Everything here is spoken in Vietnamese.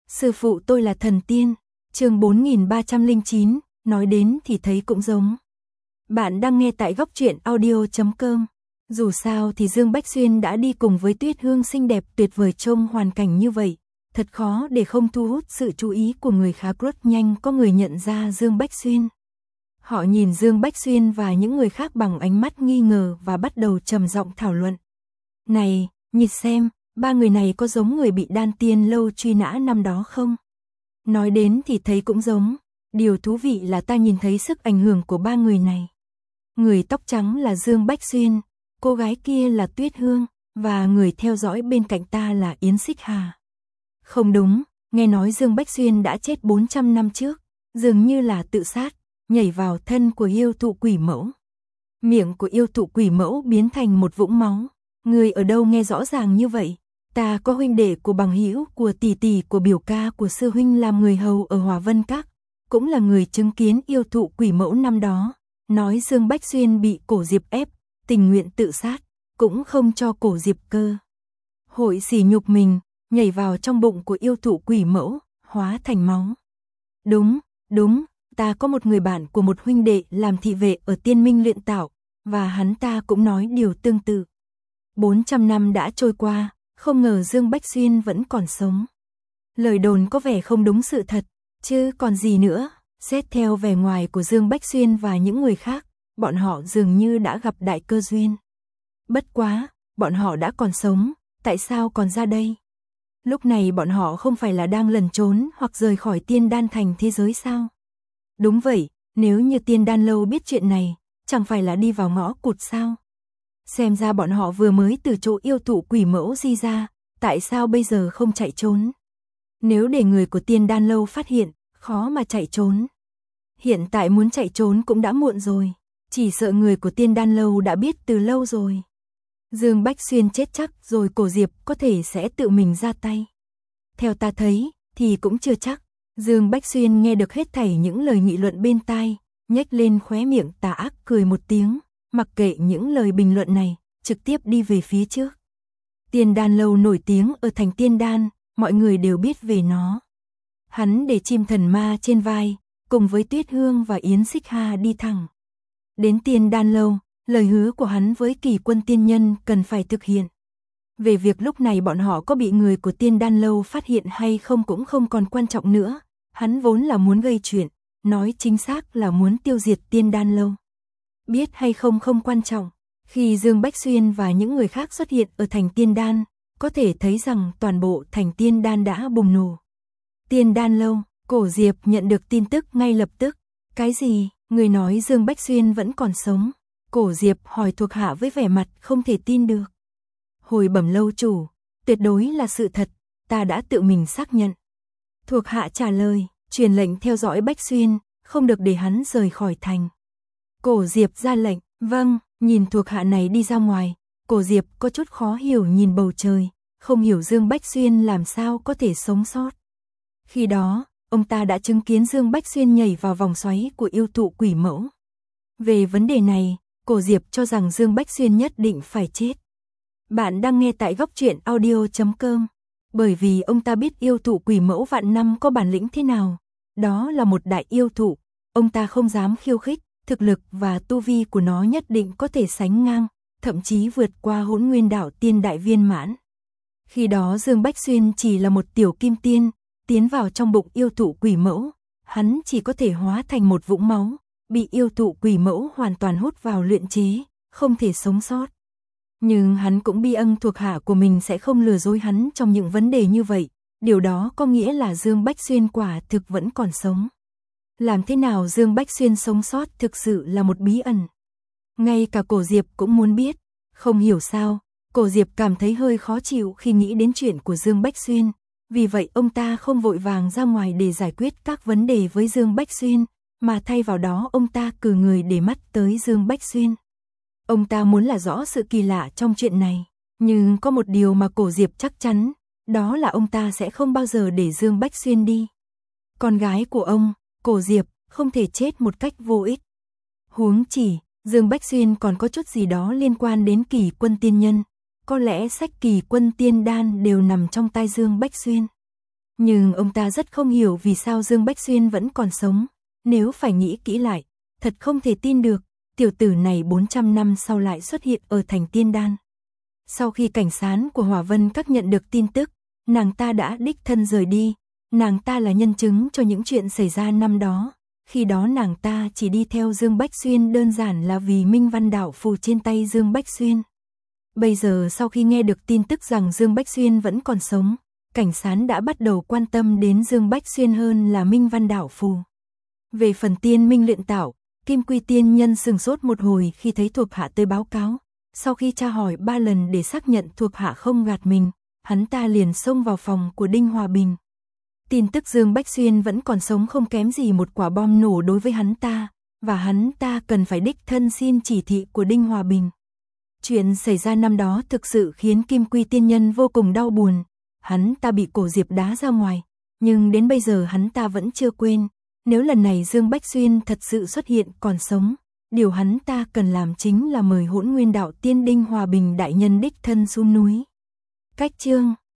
Sư phụ tôi là thần tiên. Chương 4309, nói đến thì thấy cũng giống. Bạn đang nghe tại góc truyện audio.com. Dù sao thì Dương Bách Xuyên đã đi cùng với Tuyết Hương xinh đẹp tuyệt vời trong hoàn cảnh như vậy, thật khó để không thu hút sự chú ý của người khác. Rất nhanh có người nhận ra Dương Bách Xuyên. Họ nhìn Dương Bách Xuyên và những người khác bằng ánh mắt nghi ngờ và bắt đầu trầm giọng thảo luận. Này, nhìn xem, ba người này có giống người bị Đan Tiên Lâu truy nã năm đó không? Nói đến thì thấy cũng giống. Điều thú vị là ta nhìn thấy sức ảnh hưởng của ba người này. Người tóc trắng là Dương Bách Xuyên, cô gái kia là Tuyết Hương, và người theo dõi bên cạnh ta là Yến Xích Hà. Không đúng, nghe nói Dương Bách Xuyên đã chết 400 năm trước, dường như là tự sát, nhảy vào thân của yêu thụ quỷ mẫu. Miệng của yêu thụ quỷ mẫu biến thành một vũng máu. Người ở đâu nghe rõ ràng như vậy? Ta có huynh đệ của bằng hữu, của tỷ tỷ, của biểu ca, của sư huynh làm người hầu ở Hòa Vân Các, cũng là người chứng kiến yêu thụ quỷ mẫu năm đó. Nói Dương Bách Xuyên bị Cổ Diệp ép, tình nguyện tự sát, cũng không cho Cổ Diệp cơ hội sỉ nhục mình, nhảy vào trong bụng của yêu thụ quỷ mẫu, hóa thành máu. Đúng, ta có một người bạn của một huynh đệ làm thị vệ ở Tiên Minh luyện tạo, và hắn ta cũng nói điều tương tự. 400 năm đã trôi qua, không ngờ Dương Bách Xuyên vẫn còn sống. Lời đồn có vẻ không đúng sự thật, chứ còn gì nữa. Xét theo vẻ ngoài của Dương Bách Xuyên và những người khác, bọn họ dường như đã gặp đại cơ duyên. Bất quá, bọn họ đã còn sống, tại sao còn ra đây? Lúc này bọn họ không phải là đang lẩn trốn hoặc rời khỏi Tiên Đan Thành thế giới sao? Đúng vậy, nếu như Tiên Đan Lâu biết chuyện này, chẳng phải là đi vào ngõ cụt sao? Xem ra bọn họ vừa mới từ chỗ yêu thụ quỷ mẫu di ra, tại sao bây giờ không chạy trốn? Nếu để người của Tiên Đan Lâu phát hiện, khó mà chạy trốn. Hiện tại muốn chạy trốn cũng đã muộn rồi, chỉ sợ người của Tiên Đan Lâu đã biết từ lâu rồi. Dương Bách Xuyên chết chắc rồi Cổ Diệp có thể sẽ tự mình ra tay. Theo ta thấy, thì cũng chưa chắc. Dương Bách Xuyên nghe được hết thảy những lời nghị luận bên tai, nhếch lên khóe miệng tà ác cười một tiếng, mặc kệ những lời bình luận này, trực tiếp đi về phía trước. Tiên Đan Lâu nổi tiếng ở thành Tiên Đan, mọi người đều biết về nó. Hắn để chim thần ma trên vai, cùng với Tuyết Hương và Yến Xích Hà đi thẳng đến Tiên Đan Lâu, lời hứa của hắn với Kỳ Quân tiên nhân cần phải thực hiện. Về việc lúc này bọn họ có bị người của Tiên Đan Lâu phát hiện hay không cũng không còn quan trọng nữa, hắn vốn là muốn gây chuyện, nói chính xác là muốn tiêu diệt Tiên Đan Lâu. Biết hay không không quan trọng, khi Dương Bách Xuyên và những người khác xuất hiện ở thành Tiên Đan, có thể thấy rằng toàn bộ thành Tiên Đan đã bùng nổ. Tiên Đan Lâu, Cổ Diệp nhận được tin tức ngay lập tức. Cái gì? Người nói Dương Bách Xuyên vẫn còn sống. Cổ Diệp hỏi thuộc hạ với vẻ mặt không thể tin được. Hồi bẩm lâu chủ, tuyệt đối là sự thật, ta đã tự mình xác nhận. Thuộc hạ trả lời, truyền lệnh theo dõi Bách Xuyên, không được để hắn rời khỏi thành. Cổ Diệp ra lệnh, vâng. Nhìn thuộc hạ này đi ra ngoài, Cổ Diệp có chút khó hiểu nhìn bầu trời, không hiểu Dương Bách Xuyên làm sao có thể sống sót. Khi đó, ông ta đã chứng kiến Dương Bách Xuyên nhảy vào vòng xoáy của yêu thụ quỷ mẫu. Về vấn đề này, Cổ Diệp cho rằng Dương Bách Xuyên nhất định phải chết. Bạn đang nghe tại góc truyện audio.com. Bởi vì ông ta biết yêu thụ quỷ mẫu vạn năm có bản lĩnh thế nào. Đó là một đại yêu thụ, ông ta không dám khiêu khích. Thực lực và tu vi của nó nhất định có thể sánh ngang, thậm chí vượt qua Hỗn Nguyên Đạo Tiên đại viên mãn. Khi đó Dương Bách Xuyên chỉ là một tiểu kim tiên, tiến vào trong bụng yêu thụ quỷ mẫu, hắn chỉ có thể hóa thành một vũng máu, bị yêu thụ quỷ mẫu hoàn toàn hút vào luyện chế, không thể sống sót. Nhưng hắn cũng bi ân thuộc hạ của mình sẽ không lừa dối hắn trong những vấn đề như vậy, điều đó có nghĩa là Dương Bách Xuyên quả thực vẫn còn sống. Làm thế nào Dương Bách Xuyên sống sót thực sự là một bí ẩn. Ngay cả Cổ Diệp cũng muốn biết. Không hiểu sao, Cổ Diệp cảm thấy hơi khó chịu khi nghĩ đến chuyện của Dương Bách Xuyên. Vì vậy ông ta không vội vàng ra ngoài để giải quyết các vấn đề với Dương Bách Xuyên, mà thay vào đó ông ta cử người để mắt tới Dương Bách Xuyên. Ông ta muốn là rõ sự kỳ lạ trong chuyện này. Nhưng có một điều mà Cổ Diệp chắc chắn, đó là ông ta sẽ không bao giờ để Dương Bách Xuyên đi. Con gái của ông, Cổ Diệp, không thể chết một cách vô ích. Huống chỉ, Dương Bách Xuyên còn có chút gì đó liên quan đến Kỳ Quân tiên nhân. Có lẽ sách Kỳ Quân tiên đan đều nằm trong tay Dương Bách Xuyên. Nhưng ông ta rất không hiểu vì sao Dương Bách Xuyên vẫn còn sống, nếu phải nghĩ kỹ lại, thật không thể tin được, tiểu tử này 400 năm sau lại xuất hiện ở thành Tiên Đan. Sau khi cảnh sát của Hỏa Vân Các nhận được tin tức, nàng ta đã đích thân rời đi, nàng ta là nhân chứng cho những chuyện xảy ra năm đó, khi đó nàng ta chỉ đi theo Dương Bách Xuyên đơn giản là vì minh văn đạo phù trên tay Dương Bách Xuyên. Bây giờ sau khi nghe được tin tức rằng Dương Bách Xuyên vẫn còn sống, cảnh sát đã bắt đầu quan tâm đến Dương Bách Xuyên hơn là minh văn đạo phù. Về phần tiên minh luyện tạo, Kim Quy tiên nhân sừng sốt một hồi khi thấy thuộc hạ tới báo cáo. Sau khi tra hỏi 3 lần để xác nhận thuộc hạ không gạt mình, hắn ta liền xông vào phòng của Đinh Hòa Bình. Tin tức Dương Bách Xuyên vẫn còn sống không kém gì một quả bom nổ đối với hắn ta, và hắn ta cần phải đích thân xin chỉ thị của Đinh Hòa Bình. Chuyện xảy ra năm đó thực sự khiến Kim Quy tiên nhân vô cùng đau buồn, hắn ta bị Cổ Diệp đá ra ngoài, nhưng đến bây giờ hắn ta vẫn chưa quên, nếu lần này Dương Bách Xuyên thật sự xuất hiện còn sống, điều hắn ta cần làm chính là mời Hỗn Nguyên Đạo Tiên Đinh Hòa Bình đại nhân đích thân xuống núi. Cách chương